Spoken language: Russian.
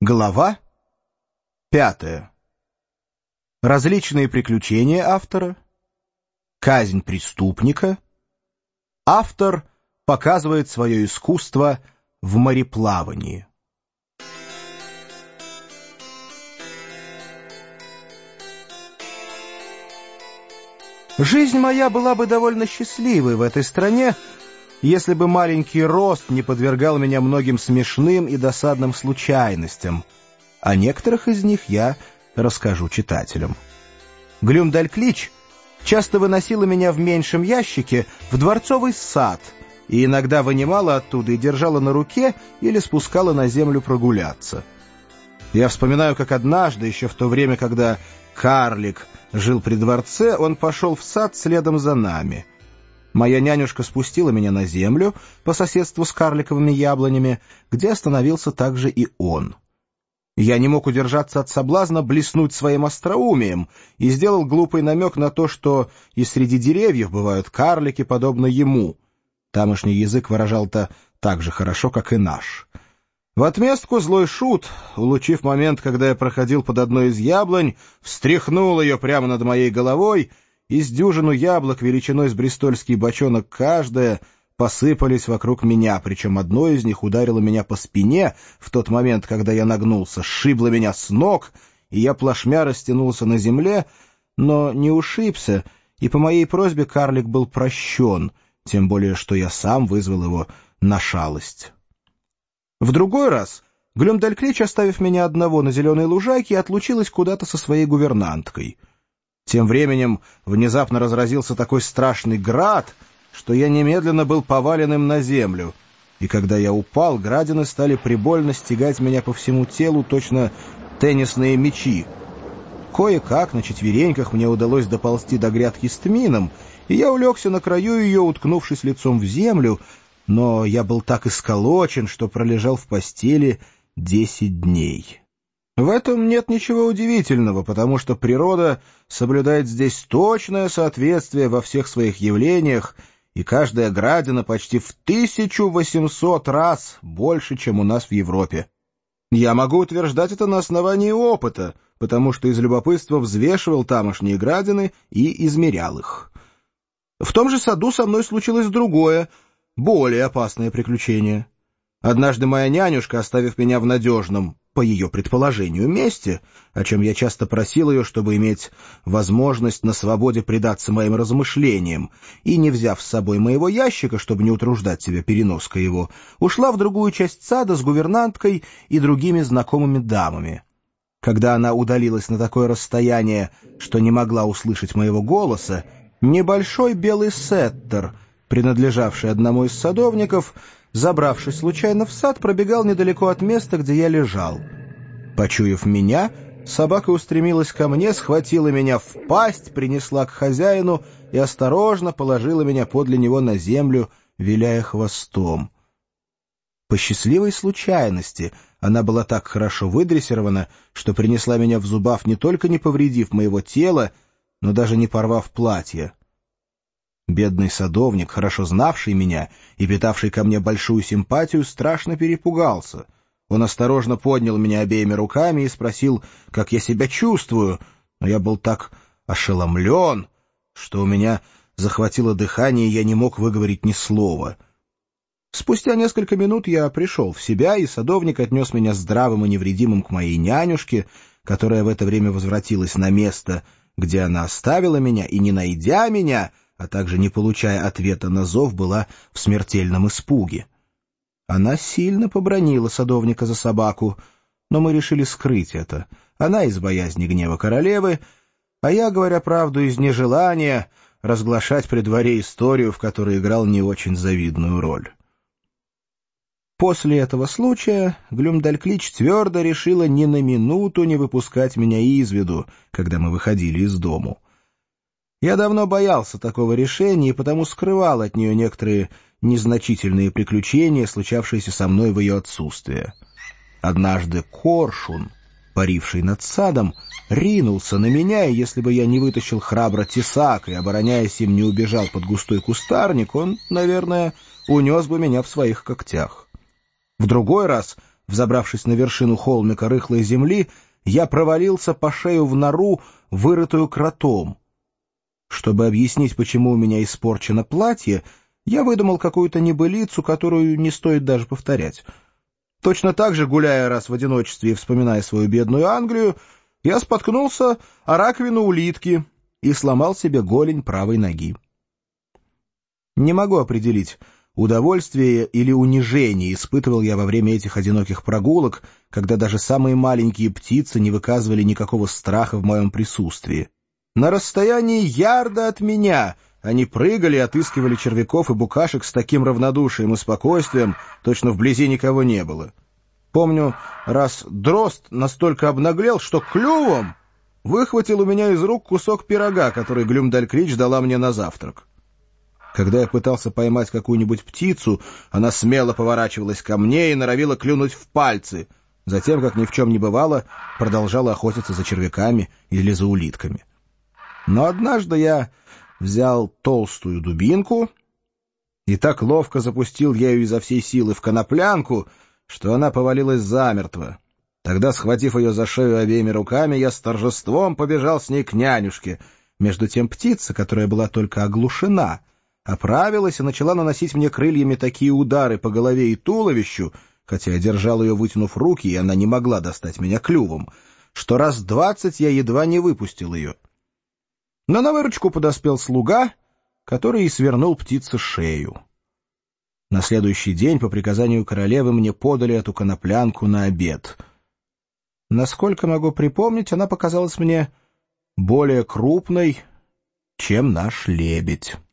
Глава 5. Различные приключения автора. Казнь преступника. Автор показывает свое искусство в мореплавании. Жизнь моя была бы довольно счастливой в этой стране, если бы маленький рост не подвергал меня многим смешным и досадным случайностям. О некоторых из них я расскажу читателям. Глюмдальклич часто выносила меня в меньшем ящике в дворцовый сад и иногда вынимала оттуда и держала на руке или спускала на землю прогуляться. Я вспоминаю, как однажды, еще в то время, когда карлик жил при дворце, он пошел в сад следом за нами. Моя нянюшка спустила меня на землю по соседству с карликовыми яблонями, где остановился также и он. Я не мог удержаться от соблазна блеснуть своим остроумием и сделал глупый намек на то, что и среди деревьев бывают карлики, подобно ему. Тамошний язык выражал-то так же хорошо, как и наш. В отместку злой шут, улучив момент, когда я проходил под одной из яблонь, встряхнул ее прямо над моей головой, и с дюжину яблок величиной с брестольский бочонок каждая посыпались вокруг меня, причем одно из них ударило меня по спине в тот момент, когда я нагнулся, сшибло меня с ног, и я плашмя растянулся на земле, но не ушибся, и по моей просьбе карлик был прощен, тем более что я сам вызвал его на шалость. В другой раз Глюмдальклич, оставив меня одного на зеленой лужайке, отлучилась куда-то со своей гувернанткой. Тем временем внезапно разразился такой страшный град, что я немедленно был повален им на землю, и когда я упал, градины стали прибольно стягать меня по всему телу, точно теннисные мячи. Кое-как на четвереньках мне удалось доползти до грядки с тмином, и я улегся на краю ее, уткнувшись лицом в землю, но я был так исколочен, что пролежал в постели 10 дней. В этом нет ничего удивительного, потому что природа соблюдает здесь точное соответствие во всех своих явлениях, и каждая градина почти в 1800 раз больше, чем у нас в Европе. Я могу утверждать это на основании опыта, потому что из любопытства взвешивал тамошние градины и измерял их. В том же саду со мной случилось другое, более опасное приключение. Однажды моя нянюшка, оставив меня в надежном, по ее предположению, месте, о чем я часто просил ее, чтобы иметь возможность на свободе предаться моим размышлениям, и, не взяв с собой моего ящика, чтобы не утруждать себя переноской его, ушла в другую часть сада с гувернанткой и другими знакомыми дамами. Когда она удалилась на такое расстояние, что не могла услышать моего голоса, небольшой белый сеттер, принадлежавший одному из садовников, забравшись случайно в сад, пробегал недалеко от места, где я лежал. Почуяв меня, собака устремилась ко мне, схватила меня в пасть, принесла к хозяину и осторожно положила меня подле него на землю, виляя хвостом. По счастливой случайности она была так хорошо выдрессирована, что принесла меня в зубах, не только не повредив моего тела, но даже не порвав платье. Бедный садовник, хорошо знавший меня и питавший ко мне большую симпатию, страшно перепугался. Он осторожно поднял меня обеими руками и спросил, как я себя чувствую, но я был так ошеломлен, что у меня захватило дыхание, и я не мог выговорить ни слова. Спустя несколько минут я пришел в себя, и садовник отнес меня здравым и невредимым к моей нянюшке, которая в это время возвратилась на место, где она оставила меня, и, не найдя меня, а также не получая ответа на зов, была в смертельном испуге. Она сильно побранила садовника за собаку, но мы решили скрыть это. Она из боязни гнева королевы, а я, говоря правду, из нежелания разглашать при дворе историю, в которой играл не очень завидную роль. После этого случая Глюмдальклич твердо решила ни на минуту не выпускать меня из виду, когда мы выходили из дому. Я давно боялся такого решения и потому скрывал от нее некоторые незначительные приключения, случавшиеся со мной в ее отсутствие. Однажды коршун, паривший над садом, ринулся на меня, и если бы я не вытащил храбро тесак и, обороняясь им, не убежал под густой кустарник, он, наверное, унес бы меня в своих когтях. В другой раз взобравшись на вершину холмика рыхлой земли, я провалился по шею в нору, вырытую кротом. Чтобы объяснить, почему у меня испорчено платье, я выдумал какую-то небылицу, которую не стоит даже повторять. Точно так же, гуляя раз в одиночестве и вспоминая свою бедную Англию, я споткнулся о раковину улитки и сломал себе голень правой ноги. Не могу определить, удовольствие или унижение испытывал я во время этих одиноких прогулок, когда даже самые маленькие птицы не выказывали никакого страха в моем присутствии. На расстоянии ярда от меня они прыгали и отыскивали червяков и букашек с таким равнодушием и спокойствием, точно вблизи никого не было. Помню, раз дрозд настолько обнаглел, что клювом выхватил у меня из рук кусок пирога, который Глюмдальклич дала мне на завтрак. Когда я пытался поймать какую-нибудь птицу, она смело поворачивалась ко мне и норовила клюнуть в пальцы, затем, как ни в чем не бывало, продолжала охотиться за червяками или за улитками. Но однажды я взял толстую дубинку и так ловко запустил ею изо всей силы в коноплянку, что она повалилась замертво. Тогда, схватив ее за шею обеими руками, я с торжеством побежал с ней к нянюшке. Между тем птица, которая была только оглушена, оправилась и начала наносить мне крыльями такие удары по голове и туловищу, хотя я держал ее, вытянув руки, и она не могла достать меня клювом, что раз 20 я едва не выпустил ее. Но на выручку подоспел слуга, который и свернул птице шею. На следующий день по приказанию королевы мне подали эту коноплянку на обед. Насколько могу припомнить, она показалась мне более крупной, чем наш лебедь.